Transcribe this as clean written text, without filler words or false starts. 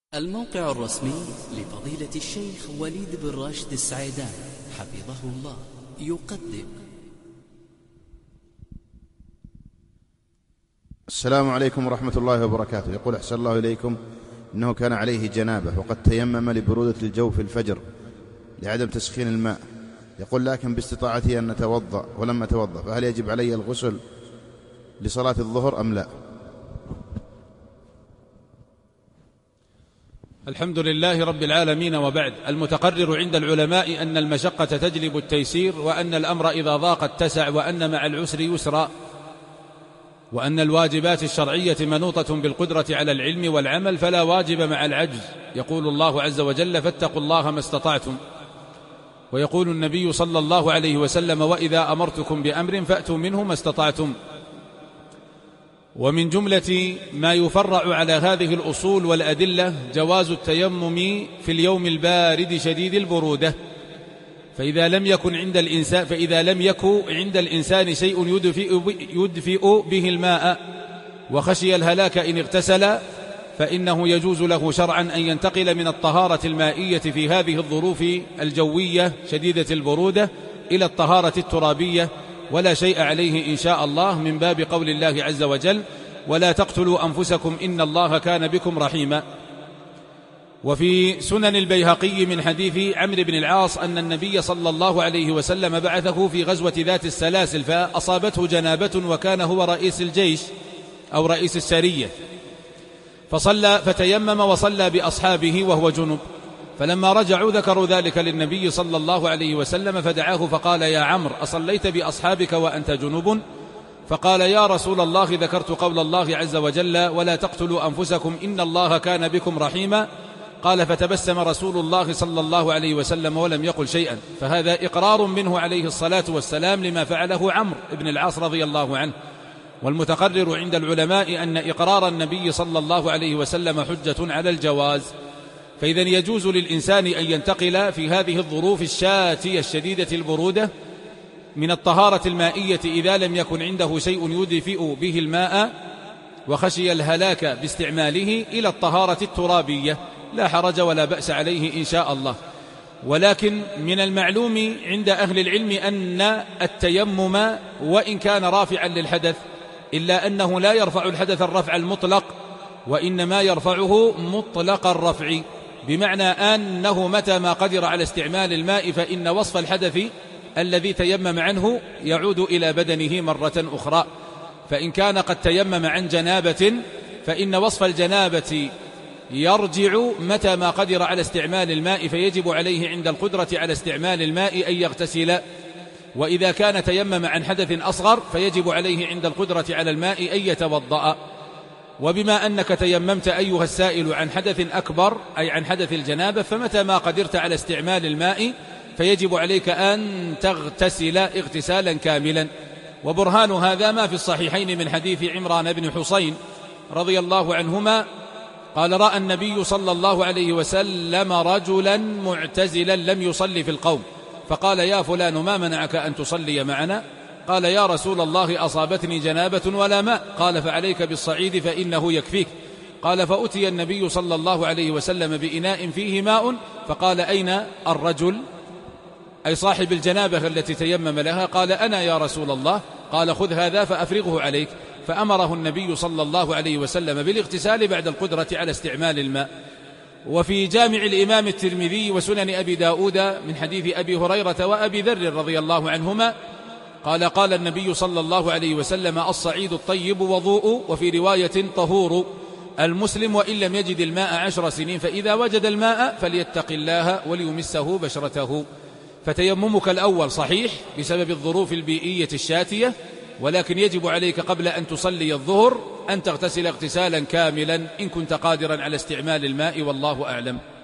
الموقع الرسمي لفضيلة الشيخ وليد بن راشد السعيدان حفظه الله يقدم. السلام عليكم ورحمة الله وبركاته. يقول أحسن الله إليكم، إنه كان عليه جنابة وقد تيمم لبرودة الجو في الفجر لعدم تسخين الماء. يقول لكن باستطاعتي أن نتوضأ ولم أتوضأ، فهل يجب علي الغسل لصلاة الظهر أم لا؟ الحمد لله رب العالمين، وبعد. المتقرر عند العلماء أن المشقة تجلب التيسير، وأن الأمر إذا ضاق اتسع، وأن مع العسر يسرا، وأن الواجبات الشرعية منوطة بالقدرة على العلم والعمل، فلا واجب مع العجز. يقول الله عز وجل: فاتقوا الله ما استطعتم. ويقول النبي صلى الله عليه وسلم: وإذا أمرتكم بأمر فأتوا منه ما استطعتم. ومن جملة ما يفرع على هذه الأصول والأدلة جواز التيمم في اليوم البارد شديد البرودة، فإذا لم يكن عند الإنسان شيء يدفئ به الماء وخشي الهلاك إن اغتسل، فإنه يجوز له شرعا أن ينتقل من الطهارة المائية في هذه الظروف الجوية شديدة البرودة إلى الطهارة الترابية، ولا شيء عليه إن شاء الله، من باب قول الله عز وجل: ولا تقتلوا أنفسكم إن الله كان بكم رحيما. وفي سنن البيهقي من حديث عمرو بن العاص أن النبي صلى الله عليه وسلم بعثه في غزوة ذات السلاسل، فأصابته جنابة وكان هو رئيس الجيش أو رئيس السرية، فتيمم وصلى بأصحابه وهو جنب. فلما رجعوا ذكروا ذلك للنبي صلى الله عليه وسلم، فدعاه فقال: يا عمرو، أصليت بأصحابك وأنت جنب؟ فقال: يا رسول الله، ذكرت قول الله عز وجل: ولا تقتلوا أنفسكم إن الله كان بكم رحيما. قال: فتبسم رسول الله صلى الله عليه وسلم ولم يقل شيئا. فهذا إقرار منه عليه الصلاة والسلام لما فعله عمرو بن العاص رضي الله عنه. والمتقرر عند العلماء أن إقرار النبي صلى الله عليه وسلم حجة على الجواز، فإذا يجوز للإنسان أن ينتقل في هذه الظروف الشاتية الشديدة البرودة من الطهارة المائية إذا لم يكن عنده شيء يدفئ به الماء وخشي الهلاك باستعماله إلى الطهارة الترابية، لا حرج ولا بأس عليه إن شاء الله. ولكن من المعلوم عند أهل العلم أن التيمم وإن كان رافعا للحدث، إلا أنه لا يرفع الحدث الرفع المطلق، وإنما يرفعه مطلق الرفع، بمعنى أنه متى ما قدر على استعمال الماء فإن وصف الحدث الذي تيمم عنه يعود إلى بدنه مرة أخرى. فإن كان قد تيمم عن جنابة فإن وصف الجنابة يرجع متى ما قدر على استعمال الماء، فيجب عليه عند القدرة على استعمال الماء أن يغتسل. وإذا كان تيمم عن حدث أصغر فيجب عليه عند القدرة على الماء أن يتوضأ. وبما أنك تيممت أيها السائل عن حدث أكبر، أي عن حدث الجنابة، فمتى ما قدرت على استعمال الماء فيجب عليك أن تغتسل اغتسالا كاملا. وبرهان هذا ما في الصحيحين من حديث عمران بن حصين رضي الله عنهما قال: رأى النبي صلى الله عليه وسلم رجلا معتزلا لم يصلي في القوم، فقال: يا فلان، ما منعك أن تصلي معنا؟ قال: يا رسول الله، أصابتني جنابة ولا ماء. قال: فعليك بالصعيد فإنه يكفيك. قال: فأتي النبي صلى الله عليه وسلم بإناء فيه ماء، فقال: أين الرجل، أي صاحب الجنابة التي تيمم لها؟ قال: أنا يا رسول الله. قال: خذ هذا فأفرغه عليك. فأمره النبي صلى الله عليه وسلم بالاغتسال بعد القدرة على استعمال الماء. وفي جامع الإمام الترمذي وسنن أبي داود من حديث أبي هريرة وأبي ذر رضي الله عنهما قال النبي صلى الله عليه وسلم: الصعيد الطيب وضوء، وفي رواية طهور المسلم وإن لم يجد الماء 10 سنين، فإذا وجد الماء فليتق الله وليمسه بشرته. فتيممك الأول صحيح بسبب الظروف البيئية الشاتية، ولكن يجب عليك قبل أن تصلي الظهر أن تغتسل اغتسالا كاملا إن كنت قادرا على استعمال الماء، والله أعلم.